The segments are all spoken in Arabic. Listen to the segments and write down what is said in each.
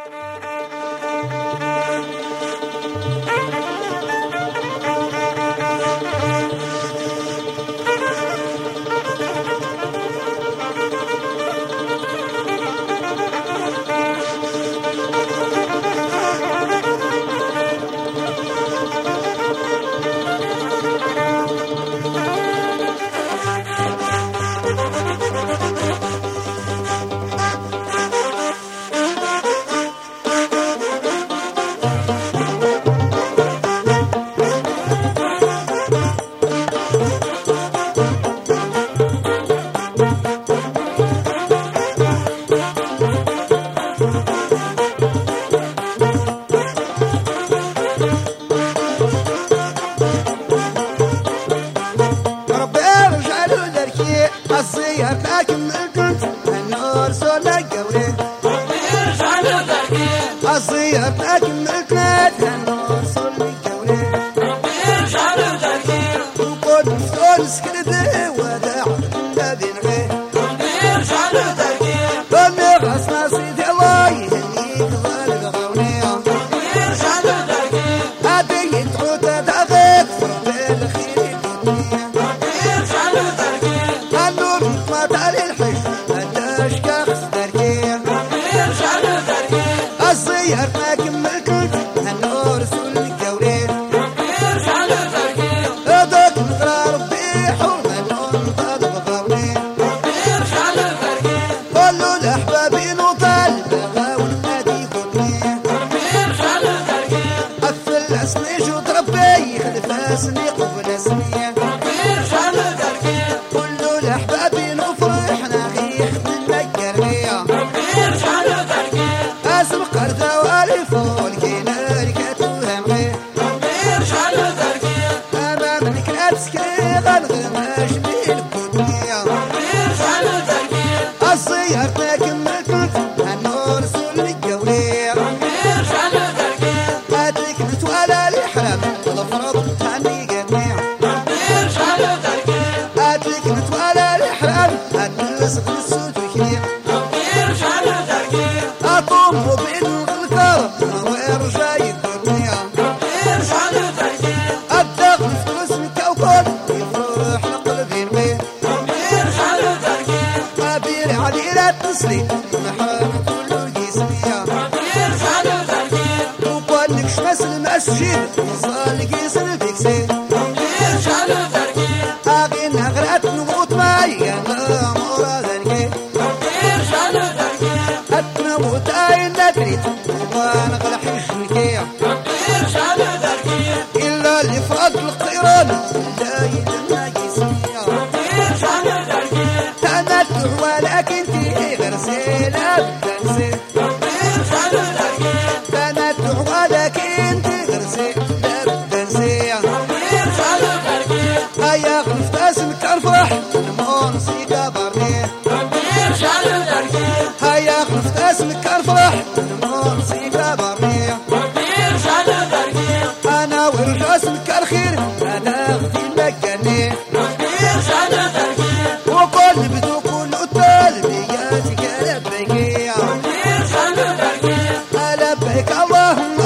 الصيف لكن الكنات هالنور صلي كوني ربي يرجع له تركير وقد مفتون سكنته وداع الذي نغيه ربي يرجع له تركير فمي غصنا سيدي الله يهنيك ظالب غوني ربي يرجع له تركير هادي يدعوت داغيك فربي الخير الدنيا ربي يرجع له تركير النور مطمط على الحش هداش كاخس تركير ربي يرجع له تركير الصيف لكن الكنات هالنور صلي كوني ربي يرجع له تركير هذاك نقرا ربي حرمة ننطق بغوني ربي يرجع له تركير كل الأحباب نوطال بغاول نادي قطني ربي يرجع له تركير قفل اسمي جود ربي خلف اسمي قبل اسمي ربي يرجع له تركير كل الأحباب نفرحنا غيخ من مكرمية ربي يرجع له تركير اسم قردة والف والكينا ركاتوها مغير ربي يرجع له تركير أمام الكلاب سكري غنغماش بالكتنية ربي يرجع له تركير الصيار لكن ما كنت هالنور سول الجولية ربي يرجع له تركير هاتلك نتوالى الإحرام والأفراد هاني جميع ربي يرجع له تركير هاتلك نتوالى الإحرام هاتلسق السود وكنيع ربي يرجع له تركير أطوم وبين الكار ويرجع يكونيا ربي يرجع له تركير الدغل في اسمك وكل يفرح لقلبي نغير ربي يرجع له تركير أبير علي لا تسلي محرم كله جسمية ربي يرجع له تركير وقالك شمس المسجد يصال قيسر بيكسي ربي يرجع له تركير أغين أغرات نغوط ماي أنا مراد نقي ربي يرجع له تركير أتنوت أين ندريت وأنا غلحيش نكيع ربي يرجع له تركير إلا اللي فراد القيران لا يدنا جسمية ربي يرجع له تركير تمتع ولكن تي غرسيلة بتنسي ربي يرجع له تركير تمتع ولكن تي غرسيلة بتنسي ربي يرجع له تركير هيا غلفت اسمك أفرح المونسي كبرني ربي يرجع له تركير هيا غلفت اسمك أفرح المونسي كبرني ربي يرجع له تركير أنا ورجع اسمك الخير أنا غدي مكاني ربي يرجع له تركير وكل بدو كل أطال بياتك لبيك ربي يرجع له تركير لبيك اللهم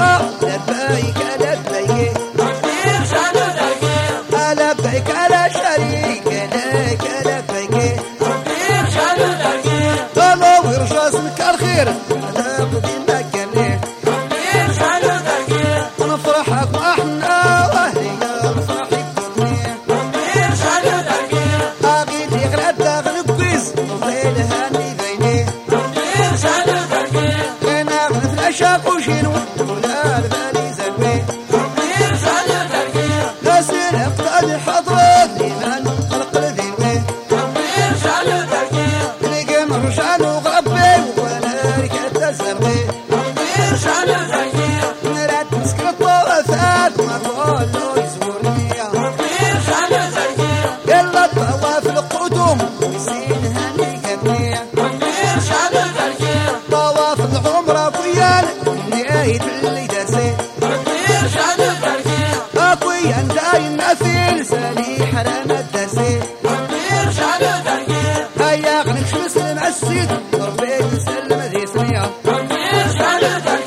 لبيك لبيك ربي يرجع له تركير لبيك لا شريك لك لبيك ربي يرجع له تركير أنا ورجع اسمك الخير أنا غدي مكاني ربي يرجع له تركير نفرحك وإحنا وهي نفرحك الدنيا ربي يرجع له تركير أغيدي غراد داخل بكويز وغيل هاني بيني ربي يرجع له تركير أنا غنف العشاق وشينو ولا البالي زلوي ربي يرجع له تركير ناسين أبطال الحضرات لمن قلق الذنوي ربي يرجع له تركير لقم رجعان وغربي وأنا ركعت الزرقي ربي يرجع له تركير مرات مسكن الطوافات ما طولوا يزورني ربي يرجع له تركير يلا الطواف القدوم يسين هاني قبني ربي يرجع له تركير طواف العمرة كويان نهاية اللي درسي ربي يرجع له تركير كويان داين نافيل سالي حرام الدرسي ربي يرجع له تركير هيا غنك شمس المعسيد ربي تسلم ذي سمية ربي يرجع له تركير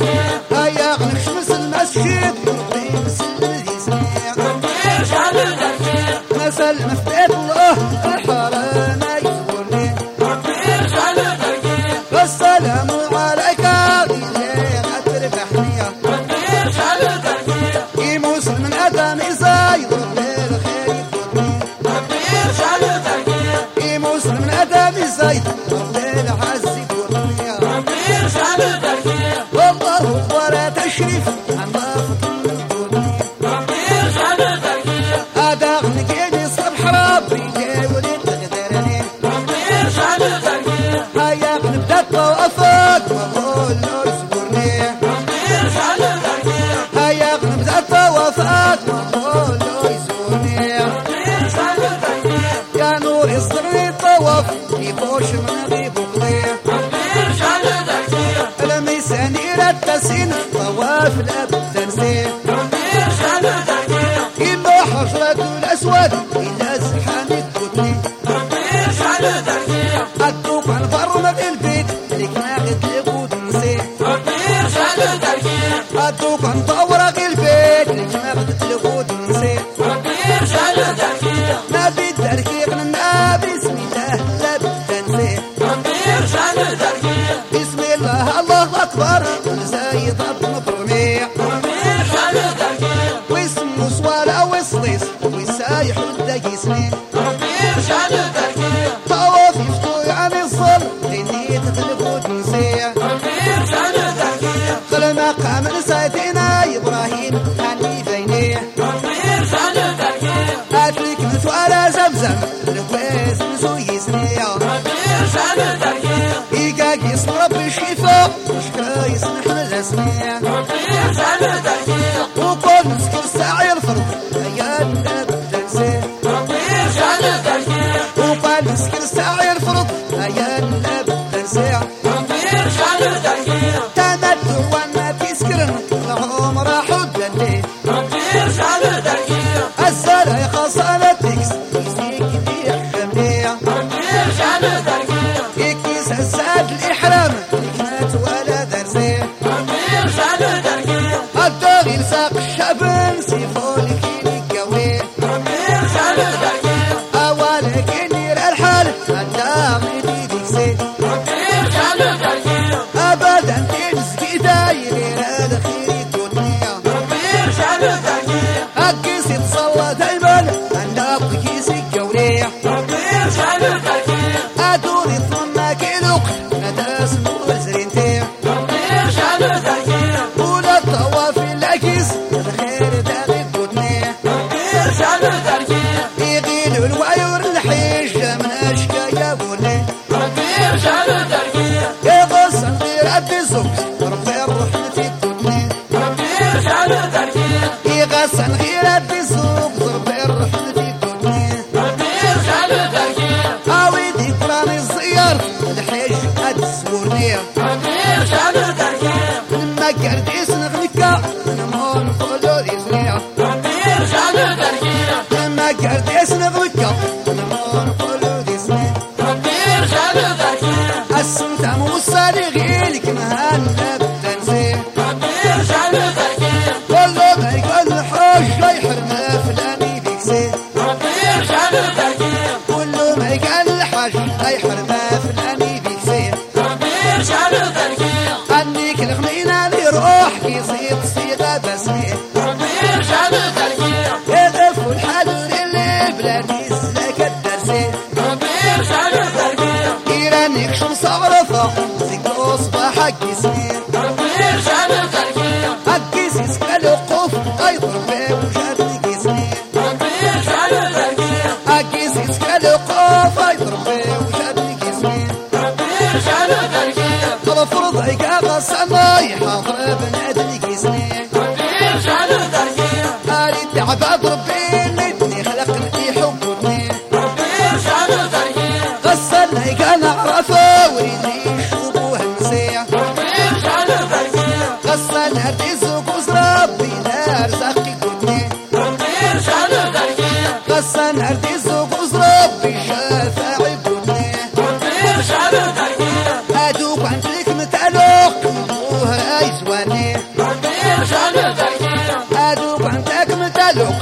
التسين طواف الابدان سير ربي شالو تركيا إما حجرة الأسود إلى زحام الكتني ربي شالو تركيا أدوك عن برمج البيت لك ناخد لقود نسير ربي شالو تركيا أدوك عن طورق البيت لك ناخد لقود نسير ربي شالو تركيا نبي التركيق لنا بسم الله لابد نسير ربي شالو تركيا بسم الله الله أكبر زايد أطن برميع ربي شالو تركيا واسمه صوالة وصليس وسايح الدقي سنين ربي شالو تركيا طواف يفتوي عن الظل لني تتلفوت نسيع ربي شالو تركيا قل مقام سيدنا إبراهيم هني بينيه ربي شالو تركيا أترك نسوال زمزم الكويس نسوي سنيع ربي شالو تركيا إيقاق اسم رب الشفاء مش كويس نحن الأسميع ربي شالو تركيا وقول نسكر ساعي الفرد أيام نبدأ نسير ربي شالو تركيا وقال نسكر ساعي الفرد أيام نبدأ نسير ربي شالو تركيا تمتع وانا تسكرن لهم راحوا الدليل ربي شالو تركيا الزرع يخص على التكس يزيك بيح جميع ربي شالو تركيا يكيس الساد الإحرام لكنات ولا درسيه ربي شالو تركيا الدغيل ساق الشبن سيفو لكيني قوي ربي شالو تركيا أولك النير الحال الداغي دي ديكسي ربي شالو تركيا أبدا تنسكي دايري هذا خيري الدنيا ربي شالو تركيا أكيس يتصلى دايما أنا بكيسي قولي ربي شالو تركيا أدوري طنا كيلوك نداس نور زرينتي ربي شالو تركيا ولا الطواف العكيس الخير داغي الدنيا ربي شالو تركيا يغيلوا الوعيور الحيج من أشكا يا بولي ربي شالو تركيا يغصن غير أبي زوج ربي الرحمة الدنيا ربي شالو تركيا يغصن غير أبي زوج ربي الرحمة الدنيا ربي شالو تركيا عاودي قراني الزيار الحيج أتسورني ربي شالو تركيا لما قرد يسنغنك أنا مون قولوا يسنيع ربي شالو تركيا لما قرد يسنغنك أنا مون قولوا يسنيع ربي شالو تركيا السمتم والصالغيلك مهان نبدا نسير ربي شالو تركيا والله ما يقول الحوش لا يحرمنا في الأني بيكسير ربي شالو تركيا كله ما يقال الحاج لا يحرمنا في الأني بيكسير ربي شالو تركيا أنيك الغنينا لي روح يصير صيغة بسمير ربي شالو تركيا يغف الحال اللي بلادي سلك الدرسير ربي شالو تركيا إيرانيك شمس عرفة زيكو صباحك يسمير ربي شالو تركيا أكيس يسكى الوقوف أيضر بيه وجاتك يسمير ربي شالو تركيا أكيس يسكى الوقوف أيضر بيه وجاتك يسمير ربي شالو تركيا فرض عقاق السماي حاضر بنادم يسمير ربي شالو تركيا هاري تعب ربي اللي خلقني حبني ربي شالو تركيا غسلني كان عرفه وريني شوفوه نسيع ربي شالو تركيا غسلنا رزق ربي نار زقي كني ربي شالو تركيا غسلنا رزق ربي شافع كني ربي شالو تركيا ادوك عند لك متعلق وها يسواني ربي شالو تركيا ادوك عندك متعلق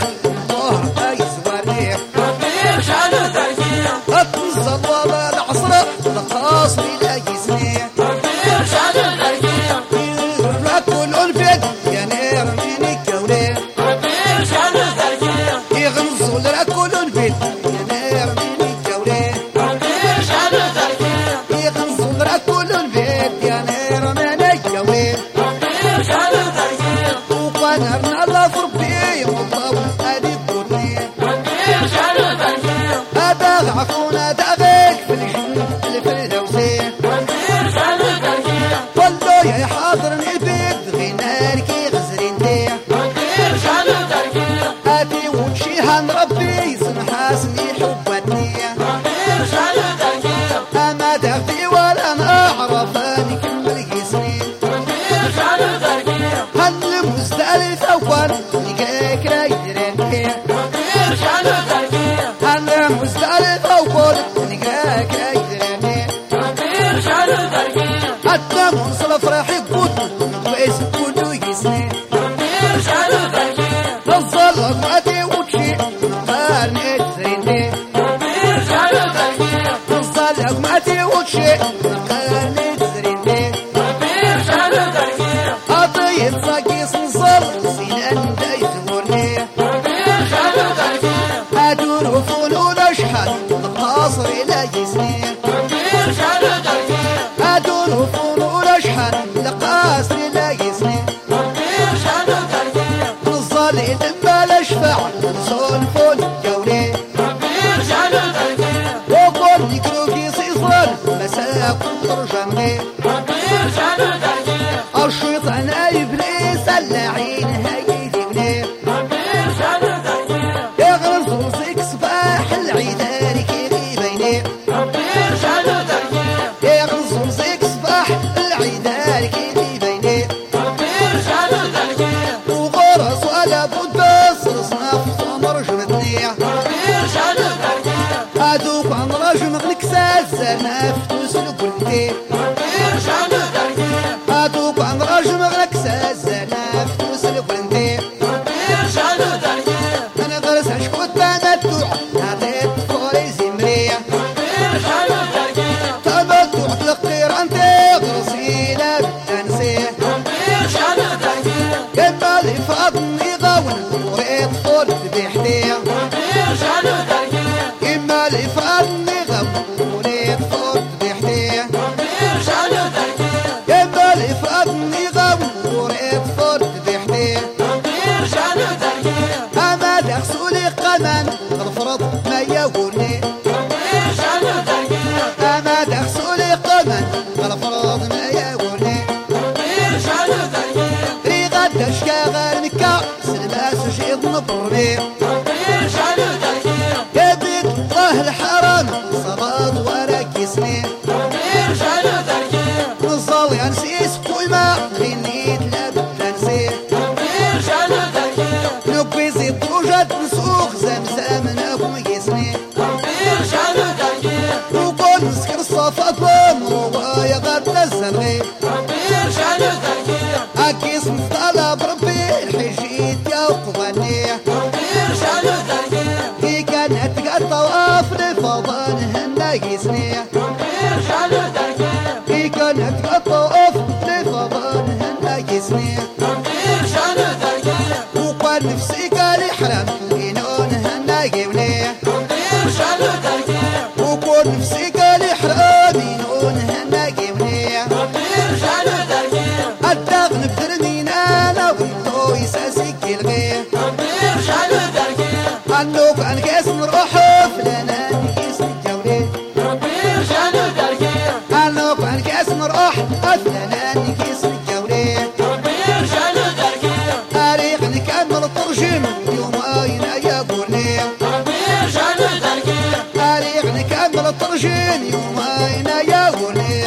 وها يسواني ربي شالو تركيا أتنزل والله العصر القاص بلا جسمي ربي شالو تركيا يغرب كل البيت يا نير مني كوني ربي شالو تركيا يغنزل لك كل البيت يا نير مني كوني ربي شالو تركيا يغنزل لك كل البيت يا نير مني كوني ربي شالو تركيا وقنرنا الله في ربي والله هذه كوني ربي شالو تركيا هذا عفونا داغيك في الجنة الفردوسي ربي شالو تركيا والله يا حاضرني البيت غينارك غزرين دي ربي شالو تركيا هاتي وجهها ربي سنحاسني حبتني ربي شالو تركيا أما دغدي ولا أنا أعرف أني كمل جسمي ربي شالو وقال نقاك لا يدري يرجعلو تركيا أنا مزدلفة وقال نقاك لا يدري يرجعلو تركيا حتى منصل فرحي قوت ويس كله يسني يرجعلو تركيا نظل أقواتي وشي قارني تزريني يرجعلو تركيا نظل أقواتي وشي قارني تزريني يرجعلو تركيا أطيب ساقيس نظل سنان دايزورني يرجعلو تركيا أدور وفنون أشحال القاصر إلى جسمي يرجعلو تركيا أدور وفنون أشحال القاصر إلى جسمي يرجعلو تركيا نظل لما الأشفع سولفون جولي يرجعلو تركيا وقول نكرو في صيصان مساء ترجمني يرجعلو تركيا الشيطان إبليس اللعين هيديني يرجعلو تركيا يغرز وزيك صباح العيدان كيري بيني يرجعلو تركيا يغرز وزيك صباح العيدان كيري بيني يرجعلو تركيا وغرس ولا بد بس صنف صمر جمدني يرجعلو تركيا هادوك عن رجم غنكساز نفتوس القلتي يرجعلو تركيا هادوك عن رجم غنكساز نفتوس القلتي يرجعلو تركيا انا غرس عشكوت بمتوع نعطيت فوري زمرية يرجعلو تركيا تمتوع تلقير انت غرسينا بالتنسيه يرجعلو تركيا كما لي فاضني غاون وريت فور بيحتي يرجعلو تركيا كما لي فاضني غاون وريت فور بيحتي يرجعلو تركيا كما لي فاضني غاون وريت فور بيحتي يرجعلو تركيا اما دخسولي قمان الفرض ما يقولني يرجعلو تركيا اما دخسولي قمان الفرض ما يقولني يرجعلو تركيا ريغا دشكا مكا سلباس جيض نبرني يرجعلو تركيا يبيت الله الحرام صباد وراكسني يرجعلو تركيا نصال ينسيس قويمة غنيت لابتنسي يرجعلو تركيا نبي زيد روجات نسوق زمزم نابو يسني يرجعلو تركيا وقول نسكر الصفات ومروايا غاد نزلني يرجعلو تركيا أكيس مفطلة بربي الحجيت يا وقضاني يرجعلو تركيا كي كانت الطواف لفضان هنا يسني يرجعلو تركيا كي كانت الطواف لفضان هنا يسني يرجعلو تركيا وقال نفسي قال حرام ينون هنا يولي يرجعلو تركيا وقال نفسي قال حرام ينون هنا يولي يرجعلو تركيا الدغن بدرنين انا وانتو يساسك الغي يرجعلو تركيا عنوك عن كاس نروح فلانا نقيس الجولي يرجعلو تركيا عنوك عن كاس نروح فلانا نقيس الجولي يرجعلو تركيا تاريخ نكمل ترجم يوم اين يقولي يرجعلو تركيا تاريخ نكمل ترجم يوم اين يقولي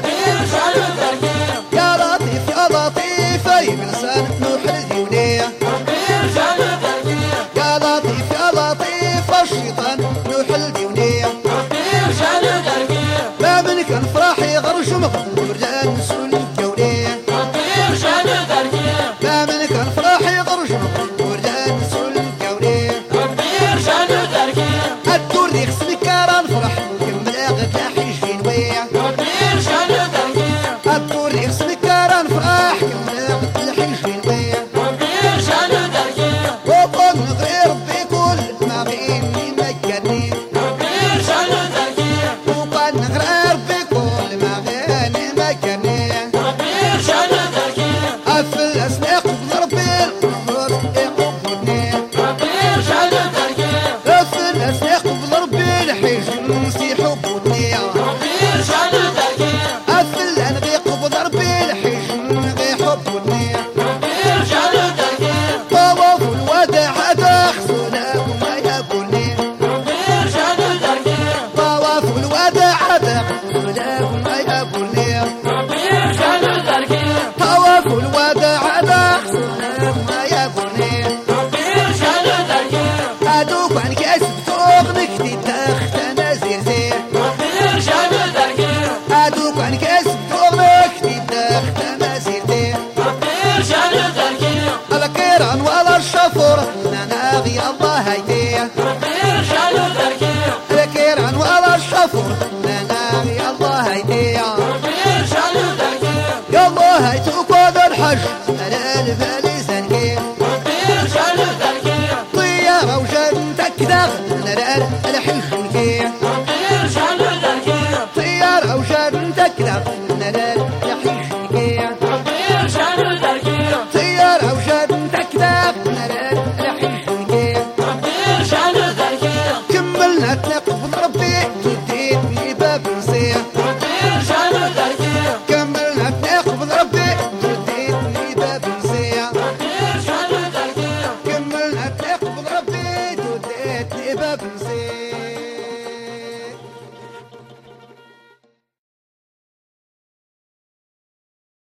يرجعلو تركيا يا لطيف يا لطيف يا بلسان نوح الديوني يرجعلو تركيا يا لطيف يا لطيف الشيطان نوح الديوني يرجعلو تركيا ما من كان فرحي غرجم ورجال نسول الجولي يرجعلو تركيا ما من كان فرحي غرجم ورجال نسول الجولي يرجعلو تركيا الدور دي خصني كاران فرح كمل اغد لاحي جينوية يرجعلو تركيا الدور دي خصني كاران فرح كمل اغد لاحي جينوية يرجعلو تركيا وقل غير ربي كل ما غيني مكاني يرجعلو تركيا وقل غير ربي كل ما غيني مكاني يرجعلو تركيا افل اسناق بربي القبر يقبرني يرجعلو تركيا افل اسناق بربي الحيج نسي حبوتني يرجعلو تركيا افل انغي قبر ربي الحيج نغي حبوتني يرجعلو تركيا طواف الوداع داخسونا وما يقولني يرجعلو تركيا طواف الوداع داخسونا وما يقولني يرجعلو تركيا طواف الوداع داخسونا وما يقولني تقود الحج على الفالي سنكي ربي شاد تركي طيارة وجنتك داخل على الحشنكي ربي شاد تركي طيارة وجنتك داخل على الحشنكي ربي شاد تركي طيارة وجنتك داخل على الحشنكي ربي شاد تركي كملنا تنقبض ربي تديتني باب نسيح ربي شاد تركي كملنا تنقبض ربي تديتني باب نسيح ربي شاد تركي كملنا تنقبض ربي تديتني باب نسيح